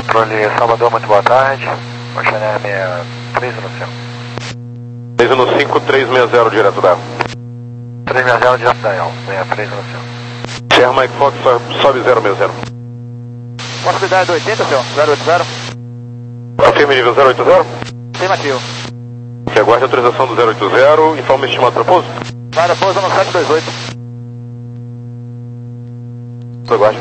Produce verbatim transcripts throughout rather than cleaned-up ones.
Controle Salvador, muito boa tarde. Oceanária sessenta e três no céu. três no cinco, três seis zero direto da três seis zero direto da El, sessenta e três no céu. Sierra Mike Fox, sobe zero seis zero. Possibilidade oitenta, senhor, zero oito zero. Confirme nível zero oito zero. Afirmativo. Que aguarde a autorização do zero oito zero, informe estimado para pouso. Para pouso no sete dois oito. Aguarde.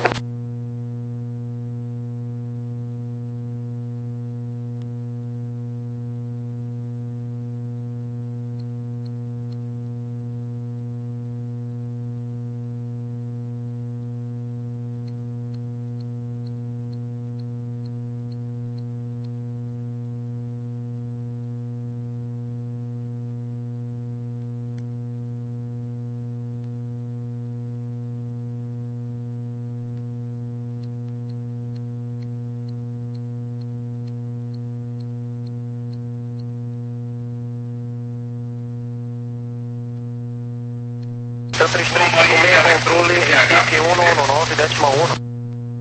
três três seis, controle vinte e um no nove, décima um.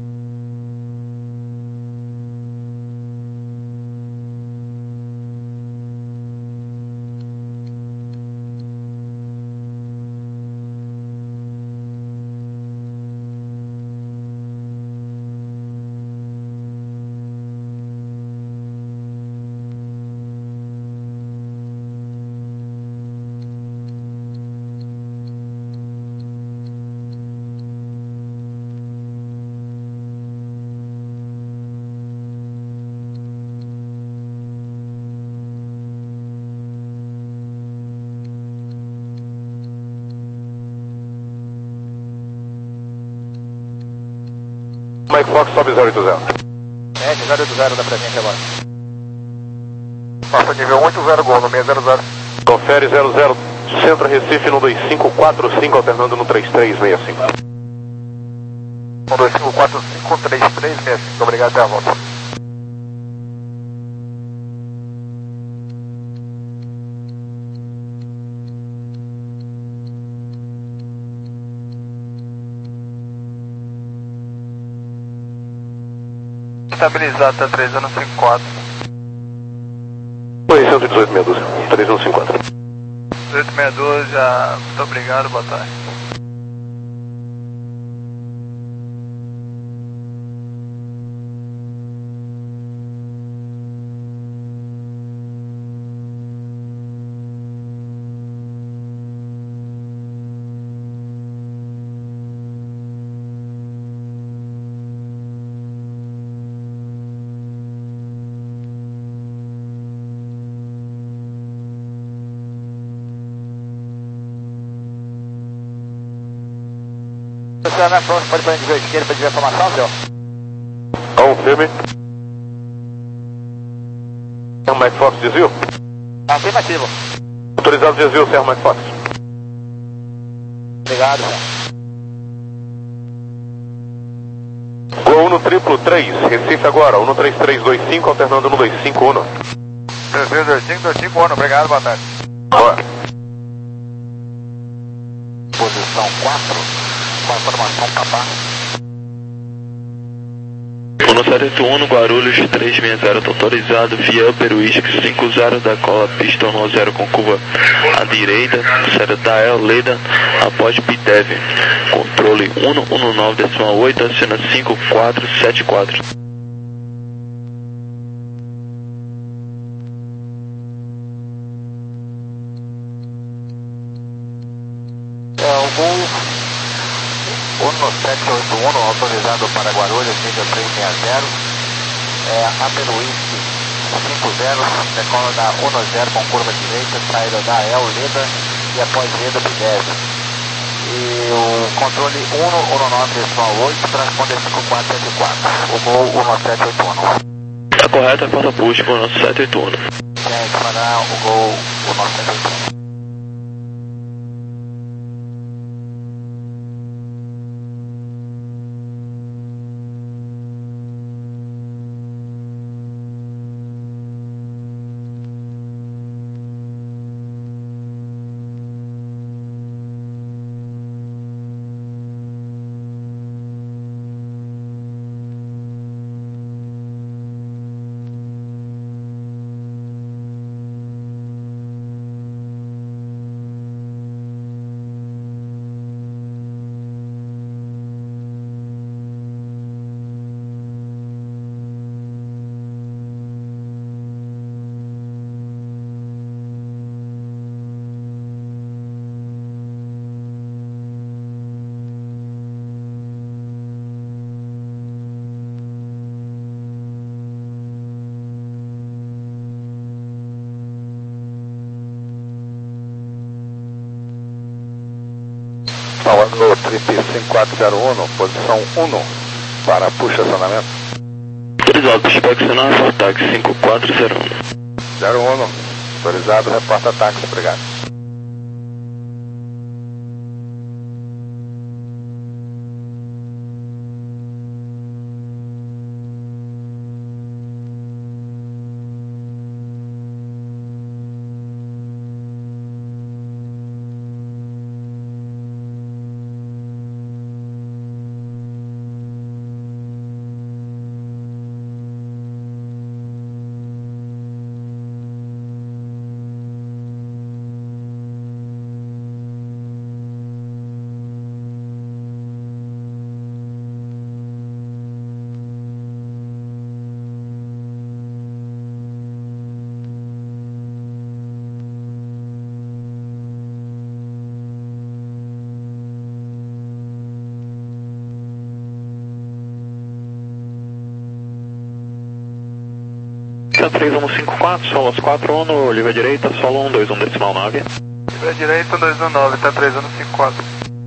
Mike Fox, sobe zero oito zero. É, zero oito zero da presente agora. Passa nível oito zero, gol no seis zero zero. Confere zero zero, Centro Recife no dois cinco quatro cinco, alternando no três três seis cinco. um dois cinco quatro cinco, três três seis cinco, obrigado, até a volta. Estabilizado até três anos cinco quatro. Oi, cento e dezoito, meia dúzia, três anos cinco quatro. dezoito meia dúzia, muito obrigado, boa tarde. Você é pronto, pode para a esquerda para tiver informação, senhor? Confirme. Sierra Mike Fox, desvio. Afirmativo. Autorizado desvio, Sierra Mike Fox. Obrigado, senhor. Gol um no triplo três, Recife agora, um no três três dois cinco, alternando no dois cinco um. três três dois cinco, dois cinco um, obrigado, boa tarde. Boa. Posição quatro. Com a informação papá. Uno sete oito um, Guarulhos três seis zero, tá autorizado via Upper Whisky cinco zero da cola, pista um zero com curva à direita, série da El, Leda, após Pitev. Controle um um nove oito, acena cinco quatro sete quatro. É, o gol Uno sete oito um, autorizado para Guarulhos, nível três seis zero. É, Upper Whisky cinco zero, decola da um zero com curva direita, saída da El, Leda e após Leda, Pitev. E o controle um um nove oito, transponder cinco quatro sete quatro. O gol um sete oito um. Tá correto, é porta busca, Uno sete oito um. Quem fará o gol um sete oito um. Salvador trinta e cinco quatro zero um, posição um para puxa acionamento. Autorizado para inspecionar, táxi cinco quatro zero um. zero um, autorizado, reporta táxi, obrigado. três um cinco quatro, solo quatro um, livre à direita, solo um dois um decimal nove. Livre à direita, um dois um nove, tá três um cinco quatro.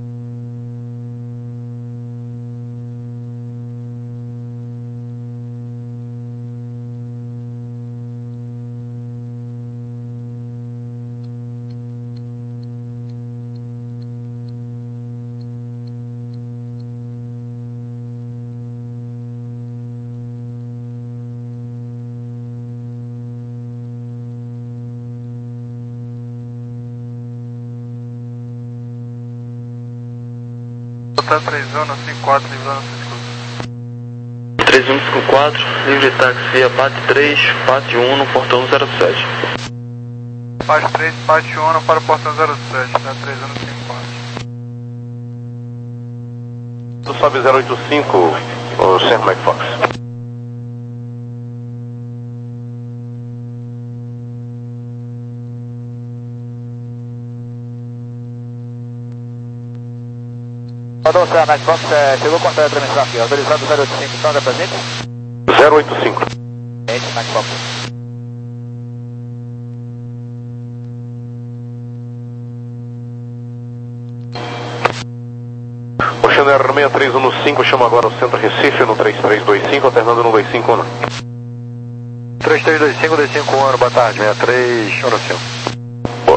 Tá três um cinco quatro, livre a nossa escuta. três um cinco quatro, livre táxi via P A T três, P A T um no portão zero sete. P A T três, P A T um para o portão zero sete, tá três um cinco quatro. Sobe zero oito cinco, o Sam McFox. Salvador, Sam McFox, é, chegou a cortar a transmissão aqui, autorizado zero oito cinco, então, é presente? zero oito cinco. Presente, McFox. Oceano Air seis três um cinco, chama agora o Centro Recife no três três dois cinco, alternando no dois cinco um. três três dois cinco, dois cinco um, boa tarde, sessenta e três, um cinco. Boa.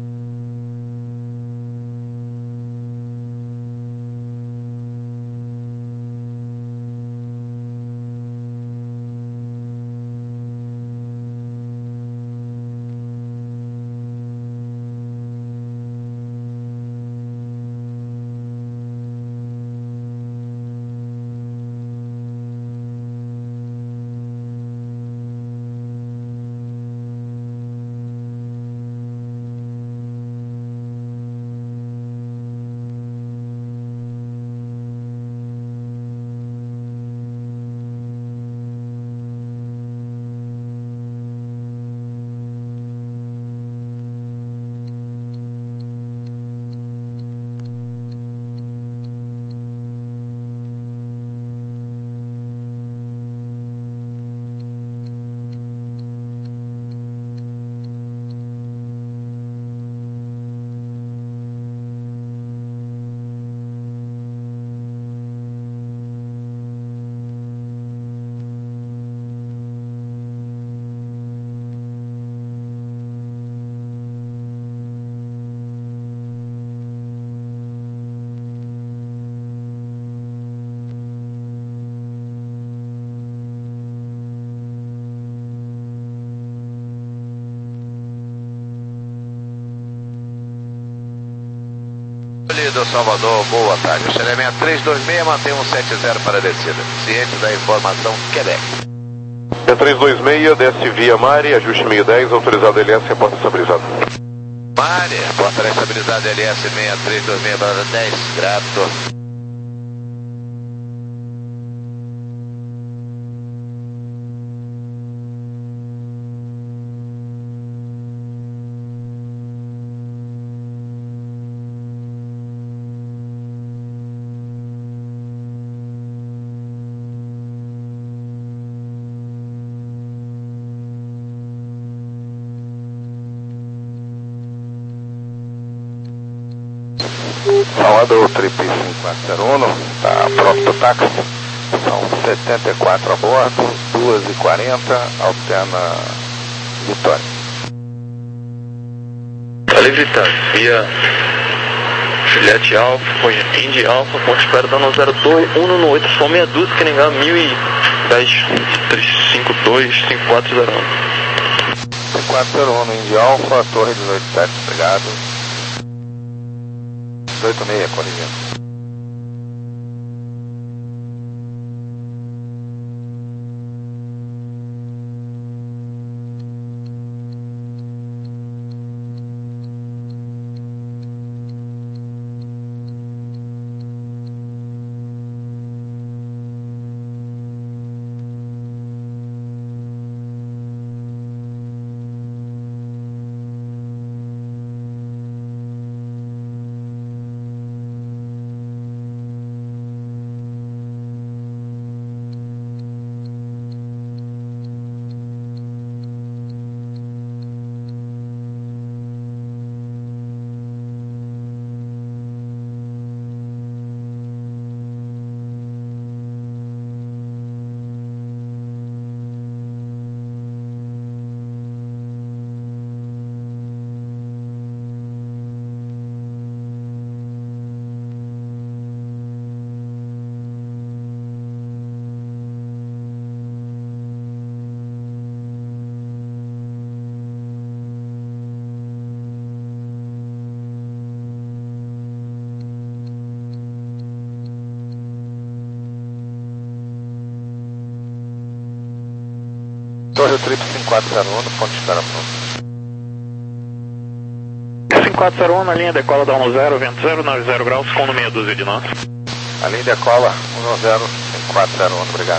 Do Salvador, boa tarde. O Xeremia três dois seis mantém um sete zero para a descida. Ciente da informação, Quebec. três dois seis, desce via Mari, ajuste meio dez, autorizado L S, reporta estabilizado. Mari, porta da estabilidade L S seis três dois seis barra dez, grato. Salvador, trip cinco quatro zero um, está pronto para o táxi. São setenta e quatro a bordo, duas e quarenta, alterna Vitória. Tá livre, tá. Via Juliette Alfa, foi Indy Alfa, ponto espera dando zero dois, um no oito, só meia dúzia, que ninguém, mil e dez, três cinco dois, cinco quatro zero um. cinco quatro zero um, Indy Alfa, Torre dezoito sete, obrigado. dezoito seis, coligente. Torre Trip cinco quatro zero um, ponto de espera pronto. cinco quatro zero um, na linha decola da um zero, vento zero nove zero graus, com meia dúzia de nós. A linha decola um zero cinco quatro zero um, obrigado.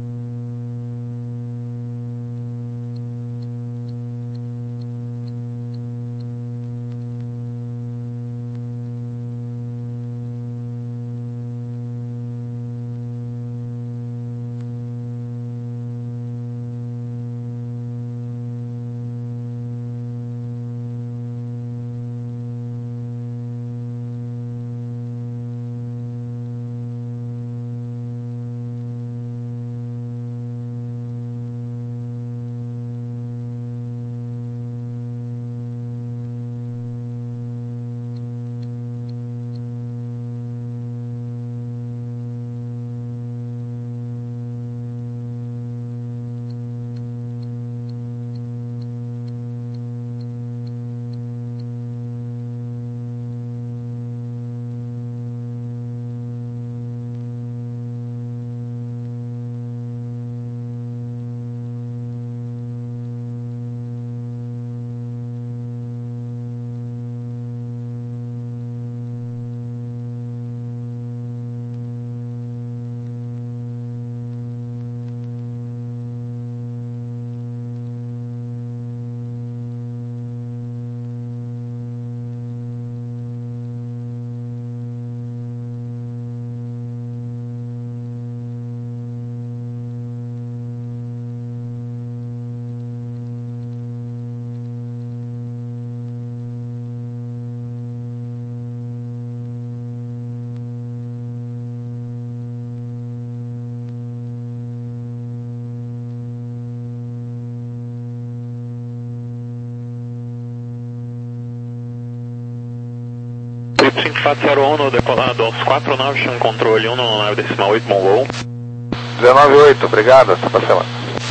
cinco quatro zero um, no decolado aos quatro nove, chama controle um no nave decimal oito, bom voo. dezenove oito, obrigado, essa parcela.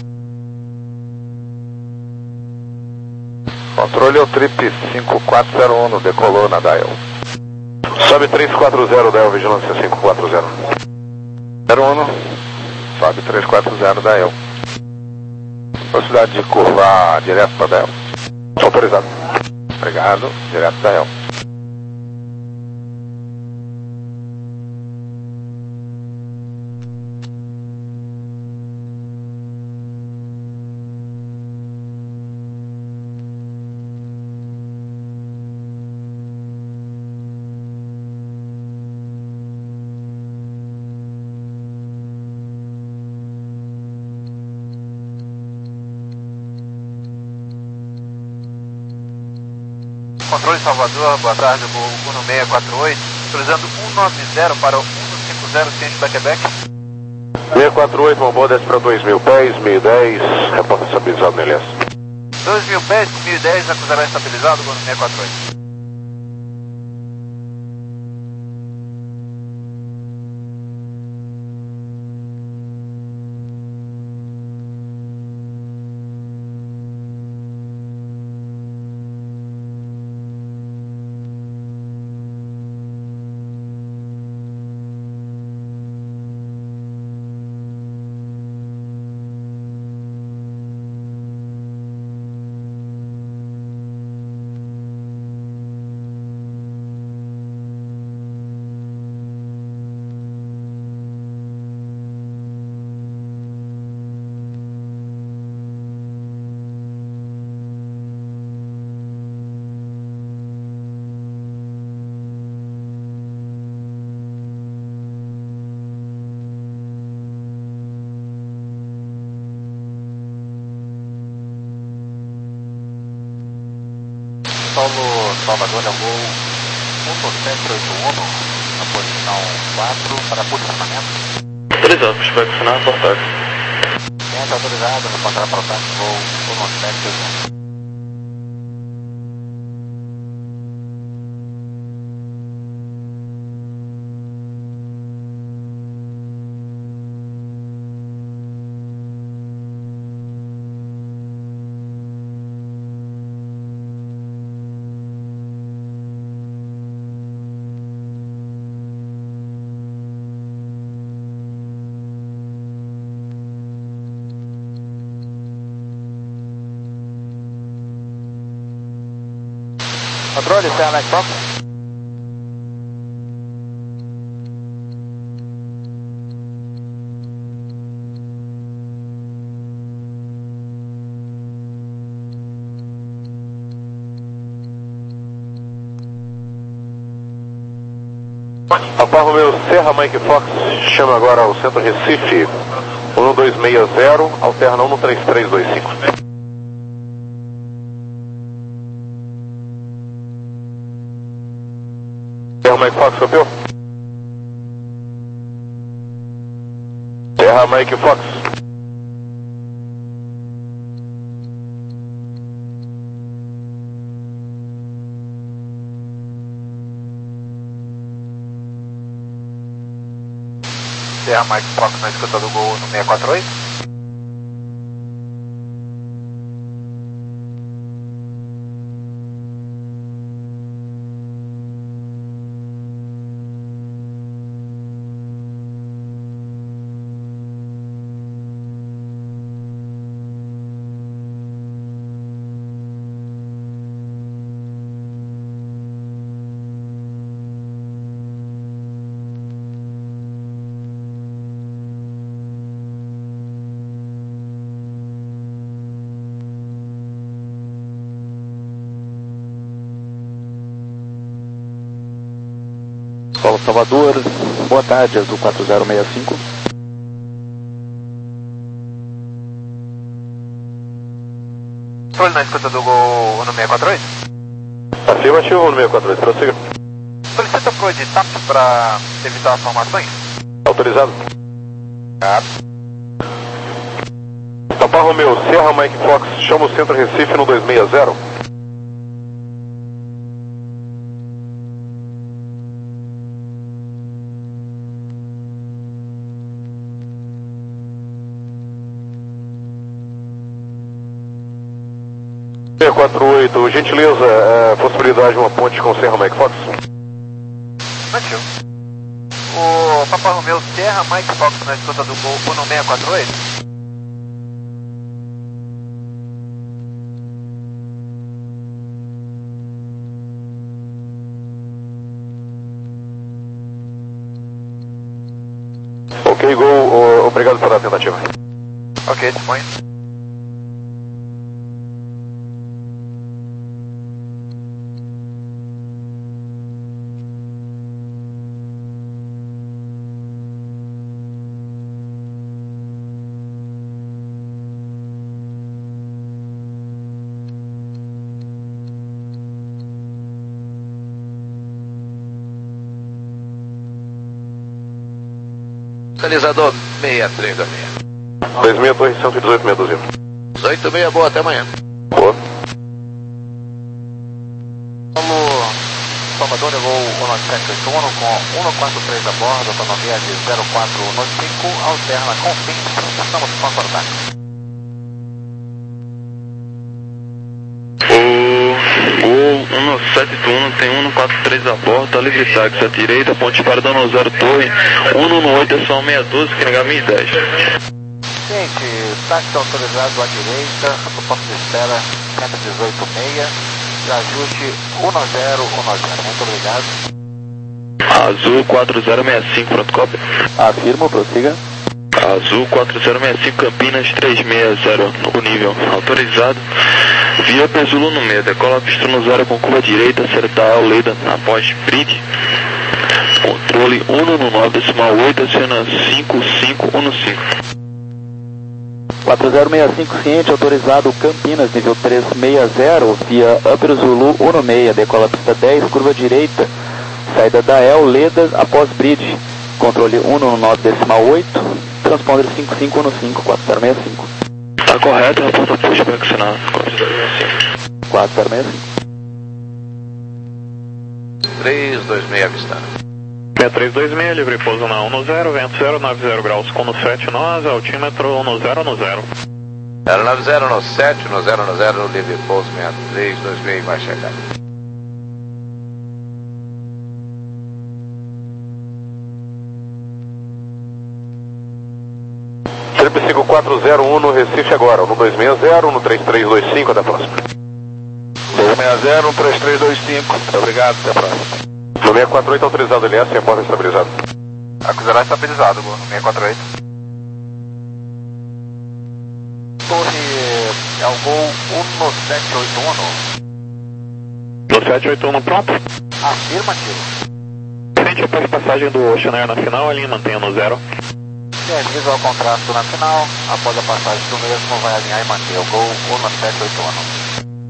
Controle é o Trip cinco quatro zero um, decolou na Dial. Sobe três quatro zero, Dial, vigilância cinco quatro zero. zero um, sobe três quatro zero, Dial. Velocidade de curvar direto para Dial. Autorizado. Obrigado, direto da Dial. Controle Salvador, boa tarde, voo Uno seis quatro oito. Autorizando cento e noventa para o cento e cinquenta, ciente da Quebec. seiscentos e quarenta e oito, uma boa, desce para dois mil pés, mil e dez, reporta estabilizado no L S. dois mil pés, mil e dez, acusará estabilizado, Gol seiscentos e quarenta e oito. Solo Salvador é o Gol um sete oito um, na posição quatro para posicionamento. Autorizado, push vai assinar a reportagem. Ciente autorizado, reportar para o táxi Gol um sete oito um. Controle, Serra Max Fox. Papa Romeo Serra Mike Fox, chama agora o centro Recife, um dois seis zero, alterna um três três dois cinco. Serra Mike Fox, copiou? Serra Mike Fox. Serra Mike Fox na escuta do Gol no seiscentos e quarenta e oito. Solo Salvador, boa tarde, Azul quatro zero seis cinco. Controle na escuta do Gol no seiscentos e quarenta e oito. Afirmativo no seiscentos e quarenta e oito, prossiga. Solicita pro de TAP para evitar as formações. Autorizado. Ah, Papa Romeo Serra Mike Fox, chama o centro Recife no dois seis zero. seiscentos e quarenta e oito, gentileza, é, possibilidade de uma ponte com Serra Mike Fox? Nativo. O Papa Romeo Serra Mike Fox na escuta do Gol no seiscentos e quarenta e oito. Ok, Gol, o- obrigado pela tentativa. Ok, disponha. Localizador seis três dois seis. dois seis, torre cento e dezoito, meia dúzia. dezoito seis, boa, até amanhã. Boa. Paulo Salvador, levou o nove sete oito um com cento e quarenta e três a bordo, autonomia de zero quatro nove cinco, alterna com Confins, estamos com contato. O um nove sete oito um tem cento e quarenta e três a bordo, tá livre táxi à direita, ponte para Dano Zero Torre, cento e oito é só seis doze, que H mil e dez. Gente, táxi autorizado à direita, suporte de espera cento e dezoito meia, ajuste cento e zero cento, muito obrigado. Azul quatro zero seis cinco, pronto, cópia. Afirmo, prossiga. Azul quatro zero seis cinco, Campinas três seis zero, no nível autorizado. Via Pezulo no meio, decola pista no zero com curva direita, acertar ao Leda após bridge. Controle cento e nove decimal oito, cena cinco cinco cinco. quatro zero seis cinco ciente, autorizado Campinas, nível três seis zero, via Upper Zulu cento e seis, decola pista dez, curva direita, saída da El, Leda, após bridge, controle cento e nove decimal oito, transponder cinco cinco cinco, quatro zero seis cinco. Tá correto, reporta pushback, sinal quatro zero seis cinco. três dois seis avistado. seis três dois seis, livre pouso na um zero, vento zero nove zero graus, com no sete nós, altímetro um zero um zero. zero nove zero no sete, no zero no zero, livre pouso seis três dois seis, vai chegar. Trip cinco quatro zero um no Recife agora, no dois seis zero, no três três dois cinco, até a próxima. dois seis zero, no três três dois cinco, obrigado, até a próxima. No seis quatro oito autorizado L S, sem porta estabilizado. Acusará estabilizado, no seis quatro oito. Torre é o gol um sete oito um. No sete oito um pronto. Afirmativo. Frente após passagem do Ocean Air na final, a linha mantenha no zero. Se avisa ao contrato na final, após a passagem do mesmo, vai alinhar e manter o gol um sete oito um.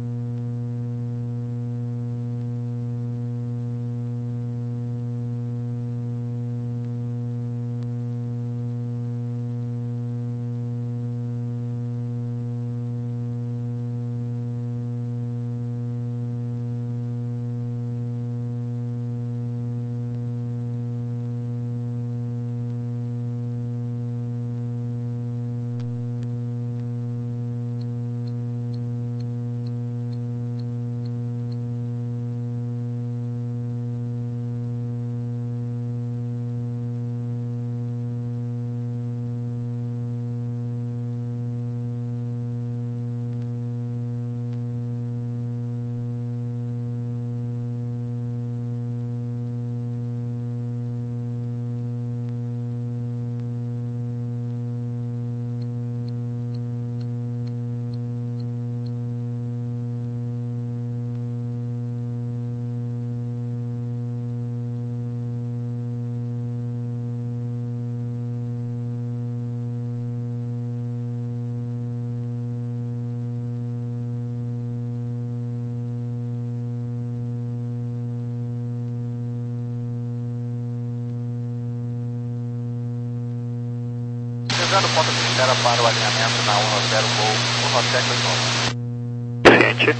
Usando ponto de espera para o alinhamento na um zero gol um sete oito um. Ciente.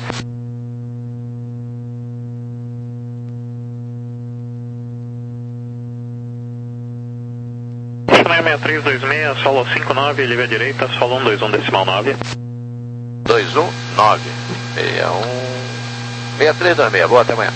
seis três dois seis, solo cinco nove, livre à direita, solo um dois um decimal nove. dois um nove, seis um, seis três dois seis, boa, até amanhã.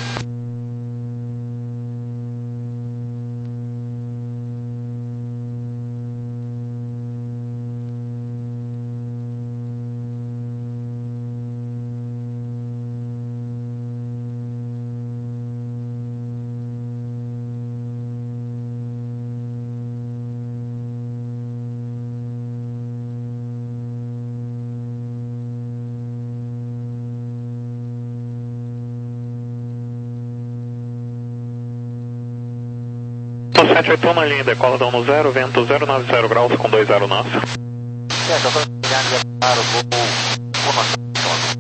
sete oito um na linha, decola da um zero, vento zero nove zero graus com dois zero nosso. Certo, eu estou ligando para o gol um sete oito um.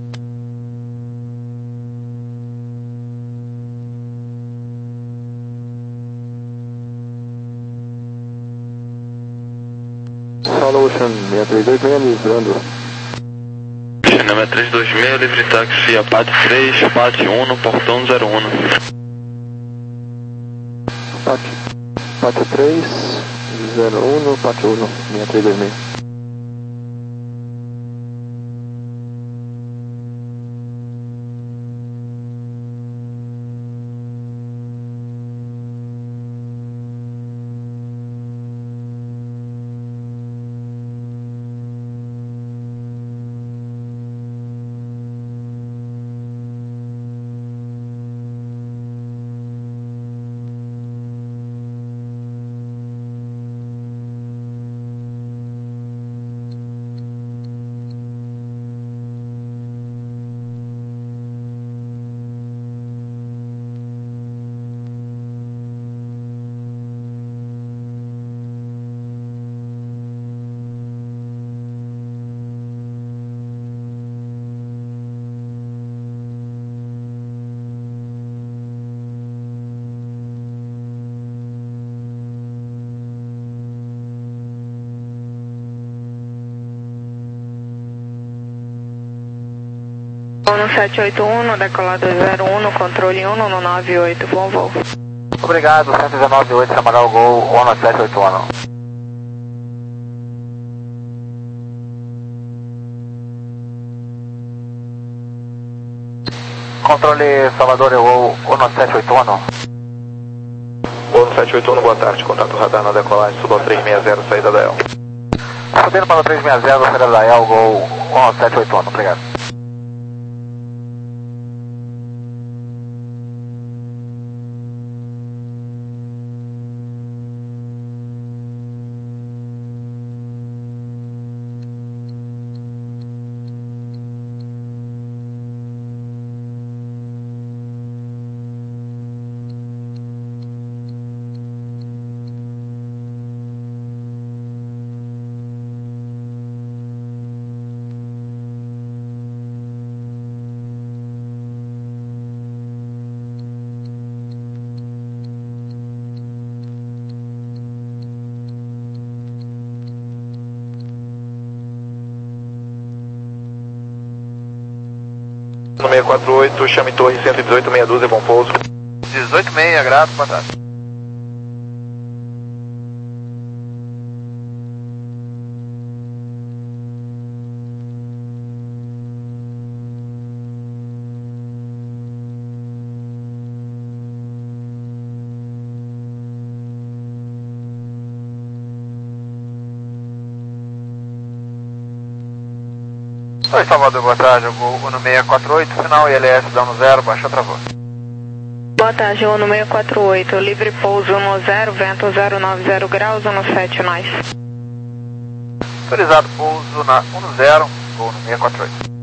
seis três dois seis livrando. Cinema três dois seis, livre táxi, Apate três, Apate um, portão zero um. Apate, Apate três, zero um, Apate um, seis três dois seis. um sete oito um, decolado zero um, controle um no nove oito, bom voo. Obrigado, cento e dezenove oito, Samaral Gol, um sete oito um. Controle Salvador, Gol, um sete oito um. um sete oito um, boa tarde, contato radar na decolagem, suba três seis zero, saída da E L. Subindo para o três seis zero, saída da E L, Gol, um sete oito um, obrigado. No seis quatro oito, chame torre cento e dezoito, meia dúzia, bom pouso. dezoito seis, grato, boa tarde. Oi, Salvador, boa tarde, o Uno seis quatro oito, final I L S dando zero, baixa travou. Boa tarde, Uno seis quatro oito, livre pouso um zero, vento zero nove zero graus, um sete nós. Autorizado pouso na um zero, Uno seis quatro oito.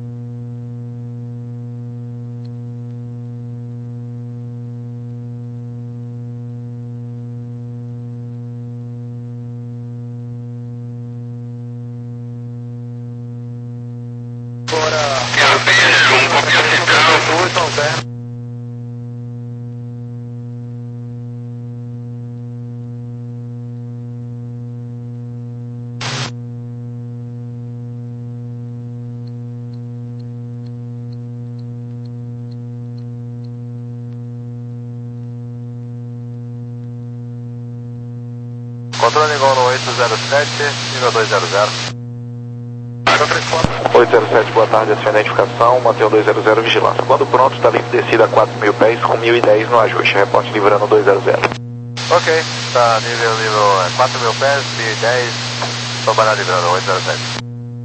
Controle igual no oito zero sete, nível dois zero zero. oito zero sete, boa tarde, acione a identificação, mantenha o dois zero zero, vigilância. Quando pronto, está livre descida a quatro mil pés com mil e dez no ajuste. Reporte livrando dois zero zero. Ok, está nível, nível quatro mil pés, mil e dez, tomara livrando oito zero sete.